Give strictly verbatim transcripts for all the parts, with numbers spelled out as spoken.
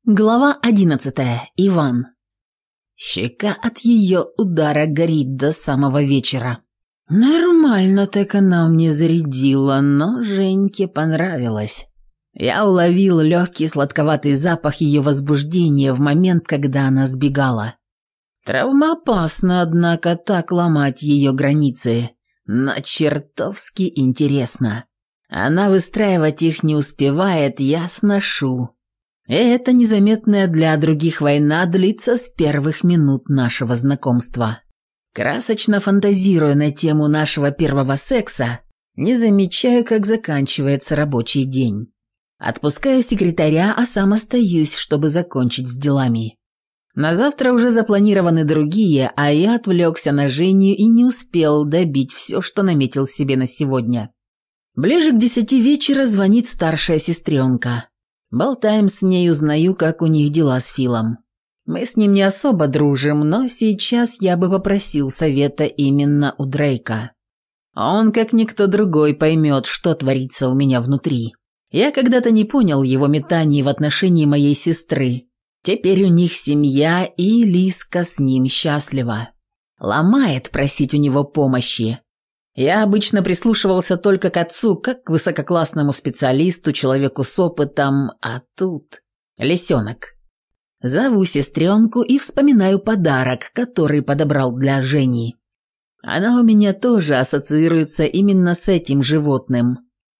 Глава одиннадцатая. Иван. Щека от ее удара горит до самого вечера. Нормально так она мне зарядила, но Женьке понравилось. Я уловил легкий сладковатый запах ее возбуждения в момент, когда она сбегала. Травмоопасно, однако, так ломать ее границы, но чертовски интересно. Она выстраивать их не успевает, я сношу. И эта незаметная для других война длится с первых минут нашего знакомства. Красочно фантазируя на тему нашего первого секса, не замечаю, как заканчивается рабочий день. Отпускаю секретаря, а сам остаюсь, чтобы закончить с делами. На завтра уже запланированы другие, а я отвлекся на Женю и не успел добить все, что наметил себе на сегодня. Ближе к десяти вечера звонит старшая сестренка. Болтаем с ней, узнаю, как у них дела с Филом. Мы с ним не особо дружим, но сейчас я бы попросил совета именно у Дрейка. Он, как никто другой, поймет, что творится у меня внутри. Я когда-то не понял его метаний в отношении моей сестры. Теперь у них семья, и Лиска с ним счастлива. Ломает просить у него помощи. Я обычно прислушивался только к отцу, как к высококлассному специалисту, человеку с опытом, а тут лисенок. Зову сестренку и вспоминаю подарок, который подобрал для Жени. Она у меня тоже ассоциируется именно с этим животным.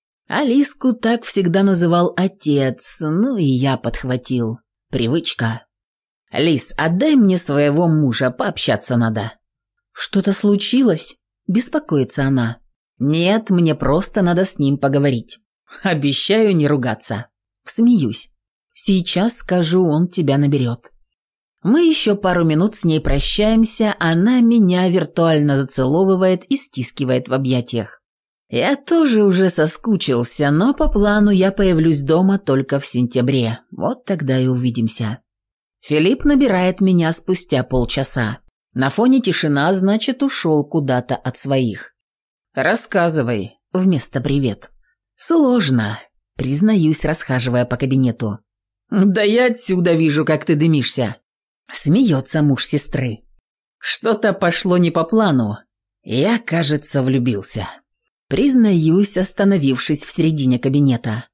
Алиску так всегда называл отец, ну и я подхватил. Привычка. «Лис, отдай мне своего мужа, пообщаться надо». «Что-то случилось?» Беспокоится она. «Нет, мне просто надо с ним поговорить. Обещаю не ругаться». Смеюсь. «Сейчас скажу, он тебя наберет». Мы еще пару минут с ней прощаемся, она меня виртуально зацеловывает и стискивает в объятиях. Я тоже уже соскучился, но по плану я появлюсь дома только в сентябре. Вот тогда и увидимся. Филипп набирает меня спустя полчаса. На фоне тишина, значит, ушел куда-то от своих. «Рассказывай», вместо «привет». «Сложно», признаюсь, расхаживая по кабинету. «Да я отсюда вижу, как ты дымишься», смеется муж сестры. «Что-то пошло не по плану. Я, кажется, влюбился». Признаюсь, остановившись в середине кабинета.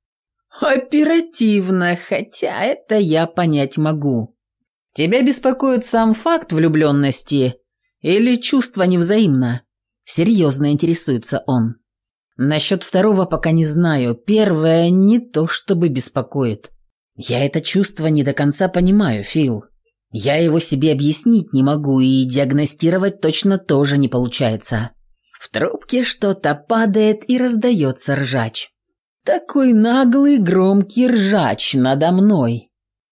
«Оперативно, хотя это я понять могу. Тебя беспокоит сам факт влюбленности или чувство невзаимно?» Серьезно интересуется он. «Насчет второго пока не знаю. Первое не то чтобы беспокоит. Я это чувство не до конца понимаю, Фил. Я его себе объяснить не могу и диагностировать точно тоже не получается». В трубке что-то падает и раздается ржач. Такой наглый громкий ржач надо мной.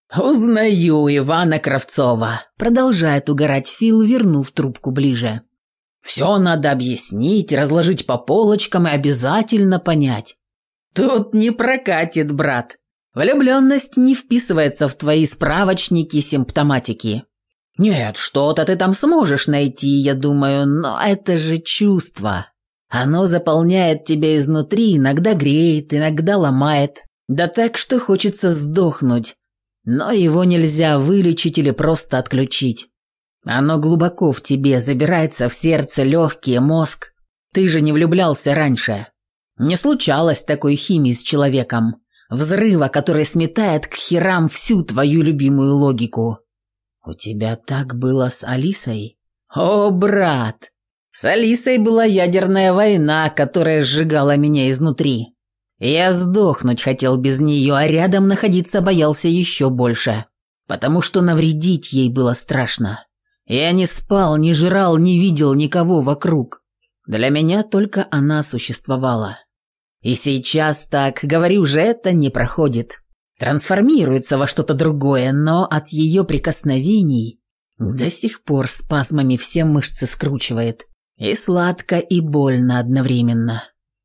«Узнаю Ивана Кравцова», – продолжает угорать Фил, вернув трубку ближе. «Все надо объяснить, разложить по полочкам и обязательно понять. Тут не прокатит, брат. Влюбленность не вписывается в твои справочники симптоматики. Нет, что-то ты там сможешь найти, я думаю, но это же чувство. Оно заполняет тебя изнутри, иногда греет, иногда ломает. Да так, что хочется сдохнуть. Но его нельзя вылечить или просто отключить. Оно глубоко в тебе, забирается в сердце, легкие, мозг. Ты же не влюблялся раньше. Не случалось такой химии с человеком. Взрыва, который сметает к херам всю твою любимую логику. «У тебя так было с Алисой?» «О, брат! С Алисой была ядерная война, которая сжигала меня изнутри. Я сдохнуть хотел без нее, а рядом находиться боялся еще больше, потому что навредить ей было страшно. Я не спал, не жрал, не видел никого вокруг. Для меня только она существовала. И сейчас так, говорю же, это не проходит. Трансформируется во что-то другое, но от ее прикосновений до сих пор спазмами все мышцы скручивает. И сладко, и больно одновременно.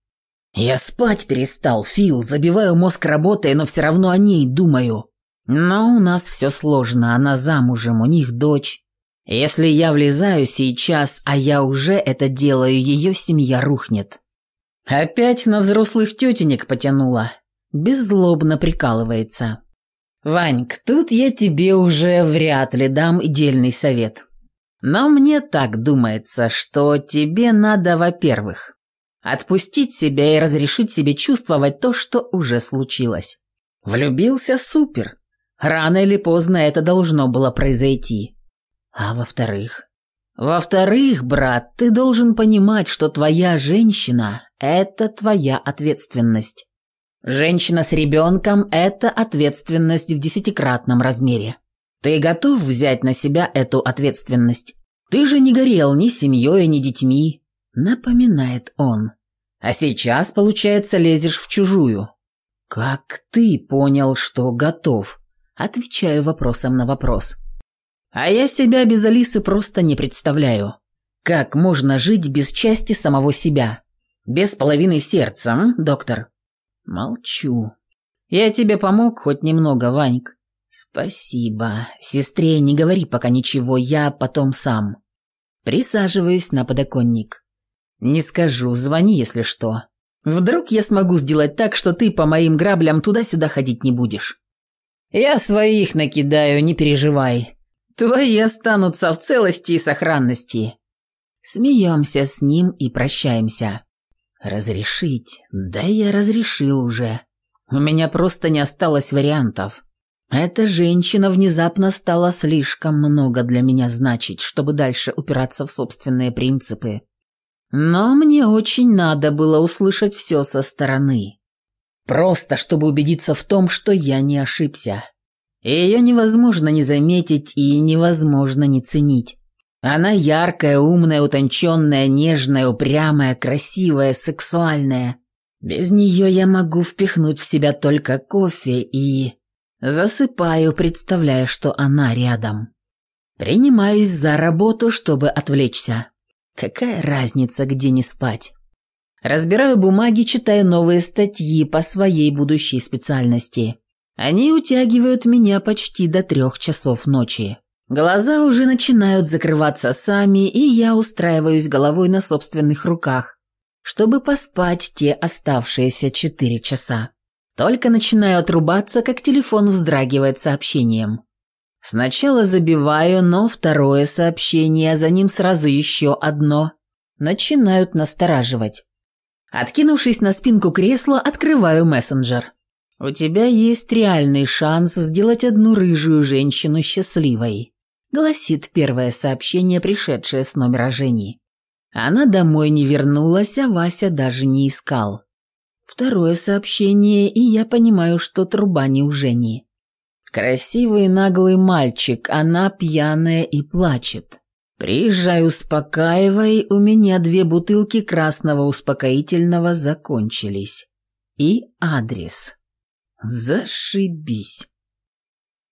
Я спать перестал, Фил, забиваю мозг работой, но все равно о ней думаю. Но у нас все сложно, она замужем, у них дочь. Если я влезаю сейчас, а я уже это делаю, ее семья рухнет. Опять на взрослых тетенек потянула. Беззлобно прикалывается. Ваньк, тут я тебе уже вряд ли дам идеальный совет. Но мне так думается, что тебе надо, во-первых, отпустить себя и разрешить себе чувствовать то, что уже случилось. Влюбился – супер. Рано или поздно это должно было произойти. А во-вторых? Во-вторых, брат, ты должен понимать, что твоя женщина – это твоя ответственность. Женщина с ребенком – это ответственность в десятикратном размере. Ты готов взять на себя эту ответственность? Ты же не горел ни семьей, ни детьми, напоминает он. А сейчас, получается, лезешь в чужую. Как ты понял, что готов? Отвечаю вопросом на вопрос. А я себя без Алисы просто не представляю. Как можно жить без части самого себя? Без половины сердца, м, доктор? Молчу. Я тебе помог хоть немного, Ваньк. Спасибо. Сестре не говори пока ничего, я потом сам. Присаживаюсь на подоконник. Не скажу, звони, если что. Вдруг я смогу сделать так, что ты по моим граблям туда-сюда ходить не будешь. Я своих накидаю, не переживай. Твои останутся в целости и сохранности. Смеемся с ним и прощаемся. Разрешить? Да я разрешил уже. У меня просто не осталось вариантов. Эта женщина внезапно стала слишком много для меня значить, чтобы дальше упираться в собственные принципы. Но мне очень надо было услышать все со стороны. Просто чтобы убедиться в том, что я не ошибся. Ее невозможно не заметить и невозможно не ценить. Она яркая, умная, утонченная, нежная, упрямая, красивая, сексуальная. Без нее я могу впихнуть в себя только кофе и... Засыпаю, представляя, что она рядом. Принимаюсь за работу, чтобы отвлечься. Какая разница, где не спать? Разбираю бумаги, читаю новые статьи по своей будущей специальности. Они утягивают меня почти до трех часов ночи. Глаза уже начинают закрываться сами, и я устраиваюсь головой на собственных руках, чтобы поспать те оставшиеся четыре часа. Только начинаю отрубаться, как телефон вздрагивает сообщением. Сначала забиваю, но второе сообщение, а за ним сразу еще одно, начинают настораживать. Откинувшись на спинку кресла, открываю мессенджер. «У тебя есть реальный шанс сделать одну рыжую женщину счастливой», гласит первое сообщение, пришедшее с номера Жени. Она домой не вернулась, а Вася даже не искал. Второе сообщение, и я понимаю, что труба не у Жени. Красивый наглый мальчик, она пьяная и плачет. Приезжай, успокаивай, у меня две бутылки красного успокоительного закончились. И адрес. Зашибись.